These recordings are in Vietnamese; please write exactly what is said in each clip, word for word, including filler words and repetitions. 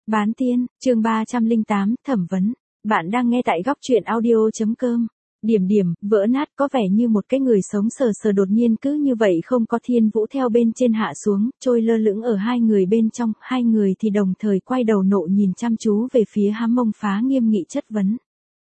Bán tiên, chương ba trăm lẻ tám, thẩm vấn. Bạn đang nghe tại góc truyện audio.com. Điểm điểm, vỡ nát có vẻ như một cái người sống sờ sờ đột nhiên cứ như vậy không có Thiên Vũ theo bên trên hạ xuống, trôi lơ lửng ở hai người bên trong, hai người thì đồng thời quay đầu nộ nhìn chăm chú về phía Hám Mông Phá nghiêm nghị chất vấn.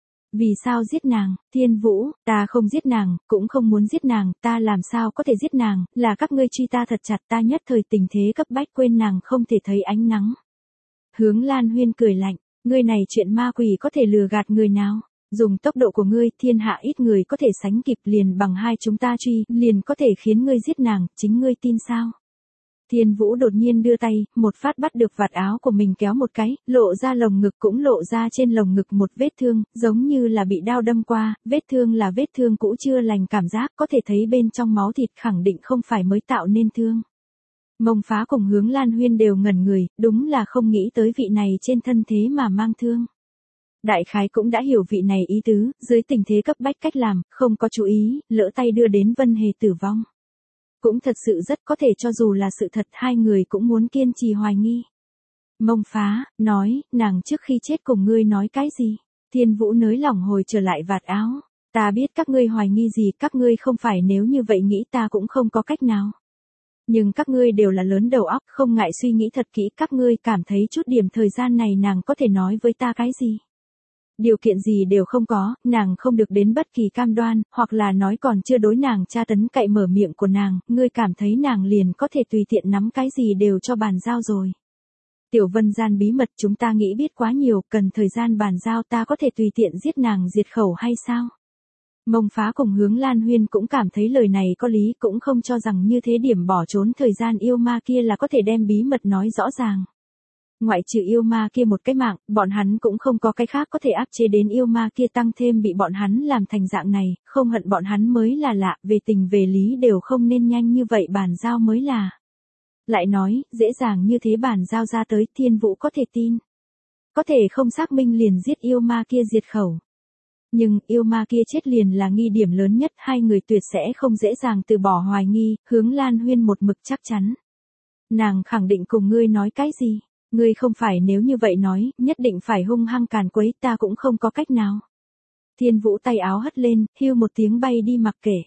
Vì sao giết nàng, Thiên Vũ, ta không giết nàng, cũng không muốn giết nàng, ta làm sao có thể giết nàng, là các ngươi truy ta thật chặt, ta nhất thời tình thế cấp bách quên nàng không thể thấy ánh nắng. Hướng Lan Huyên cười lạnh, ngươi này chuyện ma quỷ có thể lừa gạt người nào, dùng tốc độ của ngươi, thiên hạ ít người có thể sánh kịp, liền bằng hai chúng ta truy, liền có thể khiến ngươi giết nàng, chính ngươi tin sao? Thiên Vũ đột nhiên đưa tay, một phát bắt được vạt áo của mình kéo một cái, lộ ra lồng ngực cũng lộ ra trên lồng ngực một vết thương, giống như là bị đao đâm qua, vết thương là vết thương cũ chưa lành cảm giác, có thể thấy bên trong máu thịt khẳng định không phải mới tạo nên thương. Mông Phá cùng Hướng Lan Huyên đều ngẩn người, đúng là không nghĩ tới vị này trên thân thế mà mang thương. Đại khái cũng đã hiểu vị này ý tứ, dưới tình thế cấp bách cách làm, không có chú ý, lỡ tay đưa đến Vân Hề tử vong. Cũng thật sự rất có thể cho dù là sự thật hai người cũng muốn kiên trì hoài nghi. Mông Phá, nói, nàng trước khi chết cùng ngươi nói cái gì? Thiên Vũ nới lỏng hồi trở lại vạt áo. Ta biết các ngươi hoài nghi gì, các ngươi không phải nếu như vậy nghĩ ta cũng không có cách nào. Nhưng các ngươi đều là lớn đầu óc, không ngại suy nghĩ thật kỹ, các ngươi cảm thấy chút điểm thời gian này nàng có thể nói với ta cái gì? Điều kiện gì đều không có, nàng không được đến bất kỳ cam đoan, hoặc là nói còn chưa đối nàng tra tấn cậy mở miệng của nàng, ngươi cảm thấy nàng liền có thể tùy tiện nắm cái gì đều cho bàn giao rồi. Tiểu Vân gian bí mật chúng ta nghĩ biết quá nhiều, cần thời gian bàn giao ta có thể tùy tiện giết nàng diệt khẩu hay sao? Mông Phá cùng Hướng Lan Huyên cũng cảm thấy lời này có lý, cũng không cho rằng như thế điểm bỏ trốn thời gian yêu ma kia là có thể đem bí mật nói rõ ràng. Ngoại trừ yêu ma kia một cái mạng, bọn hắn cũng không có cái khác có thể áp chế đến yêu ma kia, tăng thêm bị bọn hắn làm thành dạng này, không hận bọn hắn mới là lạ, về tình về lý đều không nên nhanh như vậy bàn giao mới là. Lại nói, dễ dàng như thế bàn giao ra tới, Thiên Vũ có thể tin. Có thể không xác minh liền giết yêu ma kia diệt khẩu. Nhưng, yêu ma kia chết liền là nghi điểm lớn nhất, hai người tuyệt sẽ không dễ dàng từ bỏ hoài nghi, Hướng Lan Huyên một mực chắc chắn. Nàng khẳng định cùng ngươi nói cái gì? Ngươi không phải nếu như vậy nói, nhất định phải hung hăng càn quấy, ta cũng không có cách nào. Thiên Vũ tay áo hất lên, hưu một tiếng bay đi mặc kệ.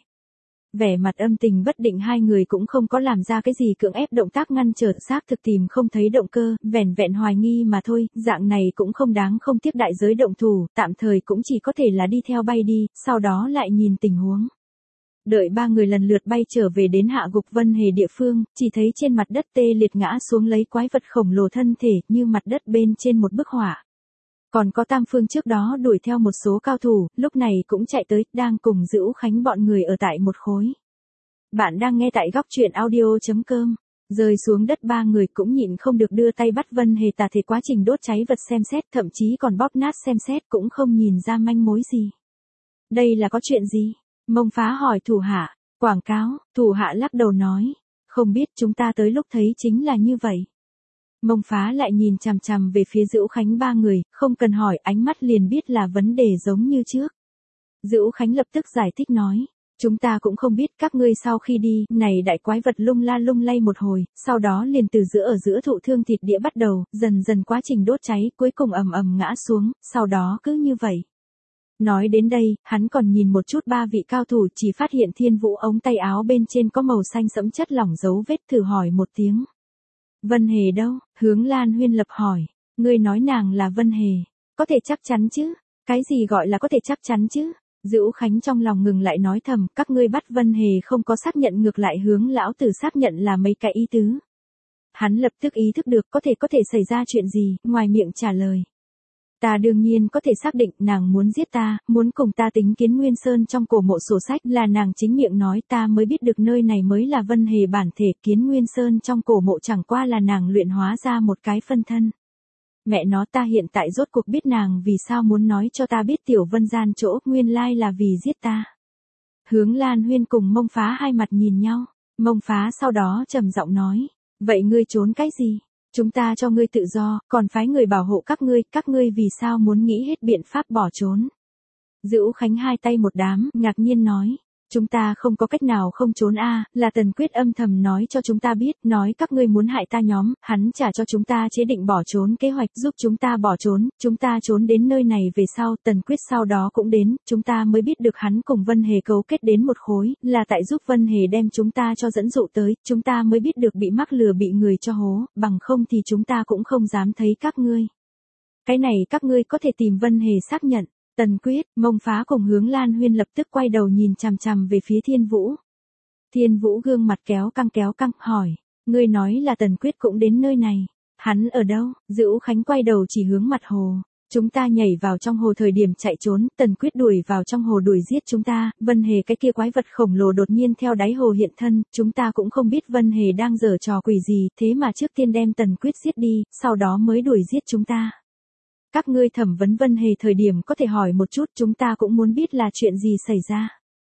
Vẻ mặt âm tình bất định hai người cũng không có làm ra cái gì cưỡng ép động tác ngăn trở, xác thực tìm không thấy động cơ, vẻn vẹn hoài nghi mà thôi, dạng này cũng không đáng không tiếc đại giới động thủ, tạm thời cũng chỉ có thể là đi theo bay đi, sau đó lại nhìn tình huống. Đợi ba người lần lượt bay trở về đến hạ gục Vân Hề địa phương, chỉ thấy trên mặt đất tê liệt ngã xuống lấy quái vật khổng lồ thân thể như mặt đất bên trên một bức họa. Còn có Tam Phương trước đó đuổi theo một số cao thủ, lúc này cũng chạy tới, đang cùng Dữu Khánh bọn người ở tại một khối. Bạn đang nghe tại góc truyện audio.com. Rơi xuống đất ba người cũng nhịn không được đưa tay bắt Vân Hề tà thể quá trình đốt cháy vật xem xét, thậm chí còn bóp nát xem xét cũng không nhìn ra manh mối gì. Đây là có chuyện gì? Mông Phá hỏi thủ hạ, quảng cáo, thủ hạ lắc đầu nói, không biết chúng ta tới lúc thấy chính là như vậy. Mông Phá lại nhìn chằm chằm về phía Dữu Khánh ba người, không cần hỏi ánh mắt liền biết là vấn đề giống như trước. Dữu Khánh lập tức giải thích nói, chúng ta cũng không biết các ngươi sau khi đi, này đại quái vật lung la lung lay một hồi, sau đó liền từ giữa ở giữa thụ thương thịt đĩa bắt đầu, dần dần quá trình đốt cháy, cuối cùng ầm ầm ngã xuống, sau đó cứ như vậy. Nói đến đây, hắn còn nhìn một chút ba vị cao thủ, chỉ phát hiện Thiên Vũ ống tay áo bên trên có màu xanh sẫm chất lỏng dấu vết, thử hỏi một tiếng. Vân Hề đâu? Hướng Lan Huyên lập hỏi, ngươi nói nàng là Vân Hề, có thể chắc chắn chứ? Cái gì gọi là có thể chắc chắn chứ? Dữu Khánh trong lòng ngừng lại nói thầm, các ngươi bắt Vân Hề không có xác nhận, ngược lại Hướng lão tử xác nhận là mấy cái ý tứ. Hắn lập tức ý thức được có thể có thể xảy ra chuyện gì, ngoài miệng trả lời. Ta đương nhiên có thể xác định nàng muốn giết ta, muốn cùng ta tính Kiến Nguyên Sơn trong cổ mộ sổ sách, là nàng chính miệng nói, ta mới biết được nơi này mới là Vân Hề bản thể, Kiến Nguyên Sơn trong cổ mộ chẳng qua là nàng luyện hóa ra một cái phân thân. Mẹ nó, ta hiện tại rốt cuộc biết nàng vì sao muốn nói cho ta biết Tiểu Vân gian chỗ, nguyên lai là vì giết ta. Hướng Lan Huyên cùng Mông Phá hai mặt nhìn nhau, Mông Phá sau đó trầm giọng nói, vậy ngươi trốn cái gì? Chúng ta cho ngươi tự do, còn phái người bảo hộ các ngươi, các ngươi vì sao muốn nghĩ hết biện pháp bỏ trốn? Dữu Khánh hai tay một đám, ngạc nhiên nói, Chúng ta không có cách nào không trốn a, là Tần Quyết âm thầm nói cho chúng ta biết, nói các ngươi muốn hại ta nhóm, hắn trả cho chúng ta chế định bỏ trốn kế hoạch giúp chúng ta bỏ trốn, chúng ta trốn đến nơi này về sau, Tần Quyết sau đó cũng đến, chúng ta mới biết được hắn cùng Vân Hề cấu kết đến một khối, là tại giúp Vân Hề đem chúng ta cho dẫn dụ tới, chúng ta mới biết được bị mắc lừa bị người cho hố, bằng không thì chúng ta cũng không dám thấy các ngươi. Cái này các ngươi có thể tìm Vân Hề xác nhận. Tần Quyết, Mông Phá cùng Hướng Lan Huyên lập tức quay đầu nhìn chằm chằm về phía Thiên Vũ. Thiên Vũ gương mặt kéo căng kéo căng, hỏi, ngươi nói là Tần Quyết cũng đến nơi này, hắn ở đâu? Dữu Khánh quay đầu chỉ hướng mặt hồ, chúng ta nhảy vào trong hồ thời điểm chạy trốn, Tần Quyết đuổi vào trong hồ đuổi giết chúng ta, Vân Hề cái kia quái vật khổng lồ đột nhiên theo đáy hồ hiện thân, chúng ta cũng không biết Vân Hề đang giở trò quỷ gì, thế mà trước tiên đem Tần Quyết giết đi, sau đó mới đuổi giết chúng ta. Các ngươi thẩm vấn Vân Hề thời điểm có thể hỏi một chút, chúng ta cũng muốn biết là chuyện gì xảy ra.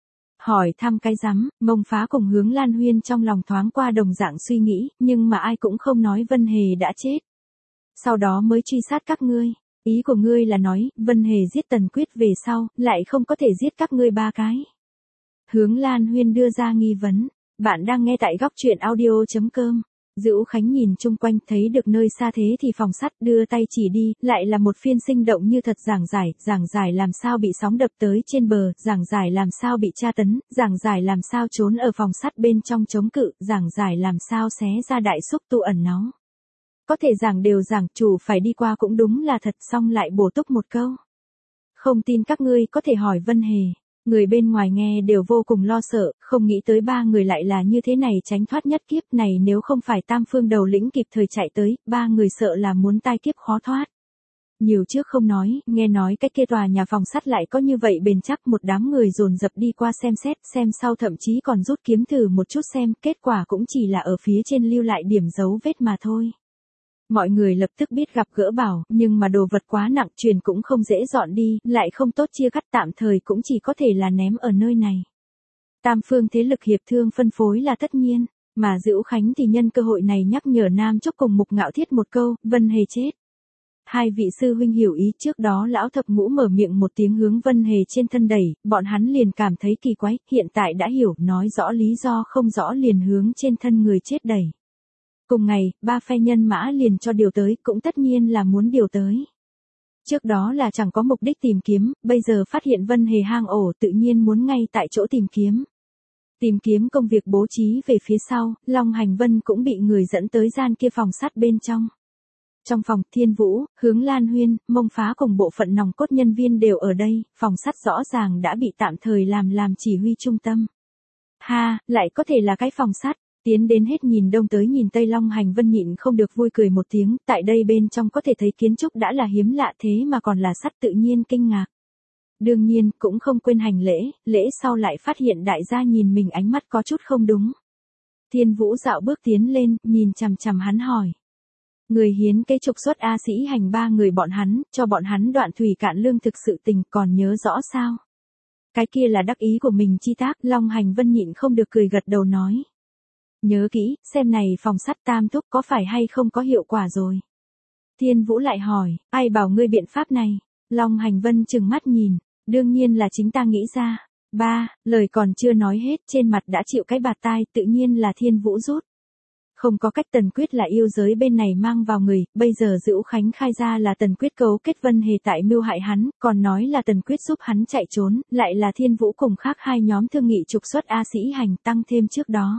Hỏi thăm cái rắm, Mông Phá cùng Hướng Lan Huyên trong lòng thoáng qua đồng dạng suy nghĩ, nhưng mà ai cũng không nói Vân Hề đã chết. Sau đó mới truy sát các ngươi. Ý của ngươi là nói, Vân Hề giết Tần Quyết về sau, lại không có thể giết các ngươi ba cái. Hướng Lan Huyên đưa ra nghi vấn. Bạn đang nghe tại góc truyện audio chấm com. Dữu Khánh nhìn chung quanh thấy được nơi xa thế thì phòng sắt đưa tay chỉ đi, lại là một phiên sinh động như thật giảng giải, giảng giải làm sao bị sóng đập tới trên bờ, giảng giải làm sao bị tra tấn, giảng giải làm sao trốn ở phòng sắt bên trong chống cự, giảng giải làm sao xé ra đại xúc tu ẩn náu. Có thể giảng đều giảng, chủ phải đi qua cũng đúng là thật, xong lại bổ túc một câu. Không tin các ngươi có thể hỏi Vân Hề. Người bên ngoài nghe đều vô cùng lo sợ, không nghĩ tới ba người lại là như thế này tránh thoát nhất kiếp này, nếu không phải Tam Phương đầu lĩnh kịp thời chạy tới, ba người sợ là muốn tai kiếp khó thoát. Nhiều trước không nói, nghe nói cái kia tòa nhà phòng sắt lại có như vậy bền chắc, một đám người dồn dập đi qua xem xét, xem sau thậm chí còn rút kiếm thử một chút xem, kết quả cũng chỉ là ở phía trên lưu lại điểm dấu vết mà thôi. Mọi người lập tức biết gặp gỡ bảo, nhưng mà đồ vật quá nặng, truyền cũng không dễ dọn đi, lại không tốt chia cắt, tạm thời cũng chỉ có thể là ném ở nơi này. Tam phương thế lực hiệp thương phân phối là tất nhiên, mà Dữu Khánh thì nhân cơ hội này nhắc nhở Nam Chúc cùng Mục Ngạo Thiết một câu, Vân Hề chết. Hai vị sư huynh hiểu ý, trước đó lão thập ngũ mở miệng một tiếng hướng Vân Hề trên thân đẩy, bọn hắn liền cảm thấy kỳ quái, hiện tại đã hiểu, nói rõ lý do không rõ liền hướng trên thân người chết đẩy. Cùng ngày, ba phe nhân mã liền cho điều tới, cũng tất nhiên là muốn điều tới. Trước đó là chẳng có mục đích tìm kiếm, bây giờ phát hiện Vân Hề hang ổ tự nhiên muốn ngay tại chỗ tìm kiếm. Tìm kiếm công việc bố trí về phía sau, Long Hành Vân cũng bị người dẫn tới gian kia phòng sắt bên trong. Trong phòng, Thiên Vũ, Hướng Lan Huyên, Mông Phá cùng bộ phận nòng cốt nhân viên đều ở đây, phòng sắt rõ ràng đã bị tạm thời làm làm chỉ huy trung tâm. Ha, lại có thể là cái phòng sắt. Tiến đến hết nhìn đông tới nhìn tây, Long Hành Vân nhịn không được vui cười một tiếng, tại đây bên trong có thể thấy kiến trúc đã là hiếm lạ thế mà còn là sắt, tự nhiên kinh ngạc. Đương nhiên, cũng không quên hành lễ, lễ sau lại phát hiện đại gia nhìn mình ánh mắt có chút không đúng. Thiên Vũ dạo bước tiến lên, nhìn chằm chằm hắn hỏi. Người hiến cây trục xuất A Sĩ Hành ba người bọn hắn, cho bọn hắn đoạn thủy cạn lương thực sự tình còn nhớ rõ sao? Cái kia là đắc ý của mình chi tác, Long Hành Vân nhịn không được cười gật đầu nói. Nhớ kỹ, xem này phòng sắt Tam Thúc có phải hay không có hiệu quả rồi. Thiên Vũ lại hỏi, ai bảo ngươi biện pháp này? Long Hành Vân trừng mắt nhìn, đương nhiên là chính ta nghĩ ra. Ba, lời còn chưa nói hết, trên mặt đã chịu cái bạt tai, tự nhiên là Thiên Vũ rút. Không có cách, Tần Quyết là yêu giới bên này mang vào người, bây giờ Dữu Khánh khai ra là Tần Quyết cấu kết Vân Hề tại mưu hại hắn, còn nói là Tần Quyết giúp hắn chạy trốn, lại là Thiên Vũ cùng khác hai nhóm thương nghị trục xuất A Sĩ Hành, tăng thêm trước đó.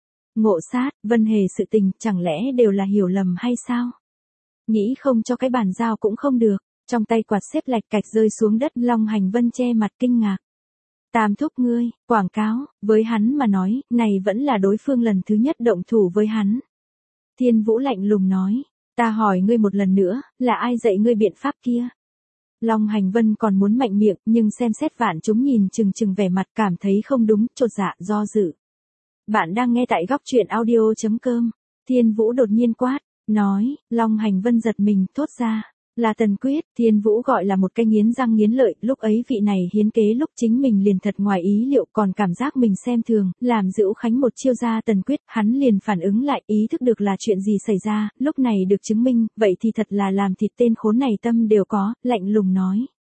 Ngộ sát, Vân Hề sự tình, chẳng lẽ đều là hiểu lầm hay sao? Nghĩ không cho cái bàn giao cũng không được, trong tay quạt xếp lạch cạch rơi xuống đất, Long Hành Vân che mặt kinh ngạc. Tam Thúc ngươi, quảng cáo, với hắn mà nói, này vẫn là đối phương lần thứ nhất động thủ với hắn. Thiên Vũ lạnh lùng nói, ta hỏi ngươi một lần nữa, là ai dạy ngươi biện pháp kia? Long Hành Vân còn muốn mạnh miệng, nhưng xem xét vạn chúng nhìn chừng chừng vẻ mặt cảm thấy không đúng, chột dạ, do dự. Bạn đang nghe tại góc truyện audio chấm com. Thiên Vũ đột nhiên quát, nói, Long Hành Vân giật mình, thốt ra, là Tần Quyết. Thiên Vũ gọi là một cái nghiến răng nghiến lợi, lúc ấy vị này hiến kế lúc chính mình liền thật ngoài ý liệu, còn cảm giác mình xem thường, làm Dữu Khánh một chiêu ra Tần Quyết, hắn liền phản ứng lại, ý thức được là chuyện gì xảy ra, lúc này được chứng minh, vậy thì thật là làm thịt tên khốn này tâm đều có, lạnh lùng nói.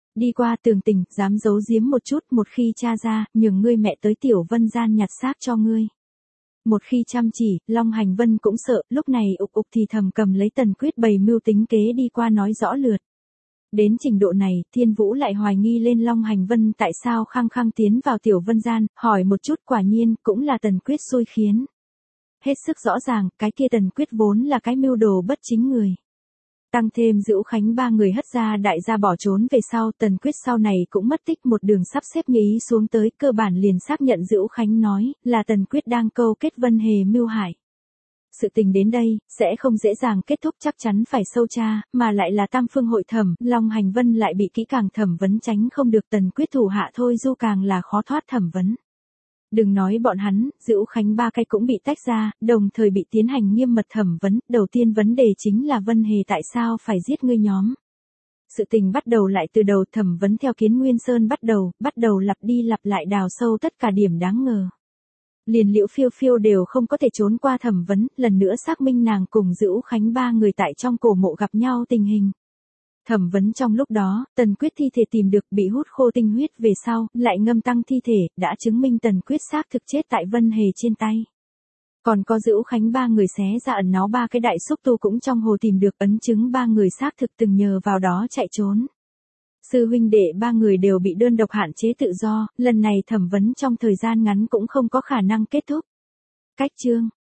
Đi qua tường tình, dám giấu giếm một chút, một khi tra ra, nhường ngươi mẹ tới Tiểu Vân gian nhặt xác cho ngươi. Một khi chăm chỉ, Long Hành Vân cũng sợ, lúc này ục ục thì thầm cầm lấy Tần Quyết bày mưu tính kế đi qua nói rõ lượt. Đến trình độ này, Thiên Vũ lại hoài nghi lên Long Hành Vân tại sao khăng khăng tiến vào Tiểu Vân gian, hỏi một chút quả nhiên, cũng là Tần Quyết xui khiến. Hết sức rõ ràng, cái kia Tần Quyết vốn là cái mưu đồ bất chính người. Tăng thêm Dữu Khánh ba người hất ra đại gia bỏ trốn về sau, Tần Quyết sau này cũng mất tích một đường sắp xếp như ý xuống tới, cơ bản liền xác nhận Dữu Khánh nói, là Tần Quyết đang câu kết Vân Hề mưu hại. Sự tình đến đây, sẽ không dễ dàng kết thúc, chắc chắn phải sâu tra, mà lại là tam phương hội thẩm, Long Hành Vân lại bị kỹ càng thẩm vấn tránh không được, Tần Quyết thủ hạ thôi du càng là khó thoát thẩm vấn. Đừng nói bọn hắn, Dữu Khánh ba cái cũng bị tách ra, đồng thời bị tiến hành nghiêm mật thẩm vấn, đầu tiên vấn đề chính là Vân Hề tại sao phải giết ngươi nhóm. Sự tình bắt đầu lại từ đầu, thẩm vấn theo Kiến Nguyên Sơn bắt đầu, bắt đầu lặp đi lặp lại đào sâu tất cả điểm đáng ngờ. Liền Liễu Phiêu Phiêu đều không có thể trốn qua thẩm vấn, lần nữa xác minh nàng cùng Dữu Khánh ba người tại trong cổ mộ gặp nhau tình hình. Thẩm vấn trong lúc đó, Tần Quyết thi thể tìm được bị hút khô tinh huyết về sau, lại ngâm tăng thi thể, đã chứng minh Tần Quyết xác thực chết tại Vân Hề trên tay. Còn có Dữu Khánh ba người xé ra ẩn náu ba cái đại xúc tu cũng trong hồ tìm được ấn chứng ba người xác thực từng nhờ vào đó chạy trốn. Sư huynh đệ ba người đều bị đơn độc hạn chế tự do, lần này thẩm vấn trong thời gian ngắn cũng không có khả năng kết thúc. Cách chương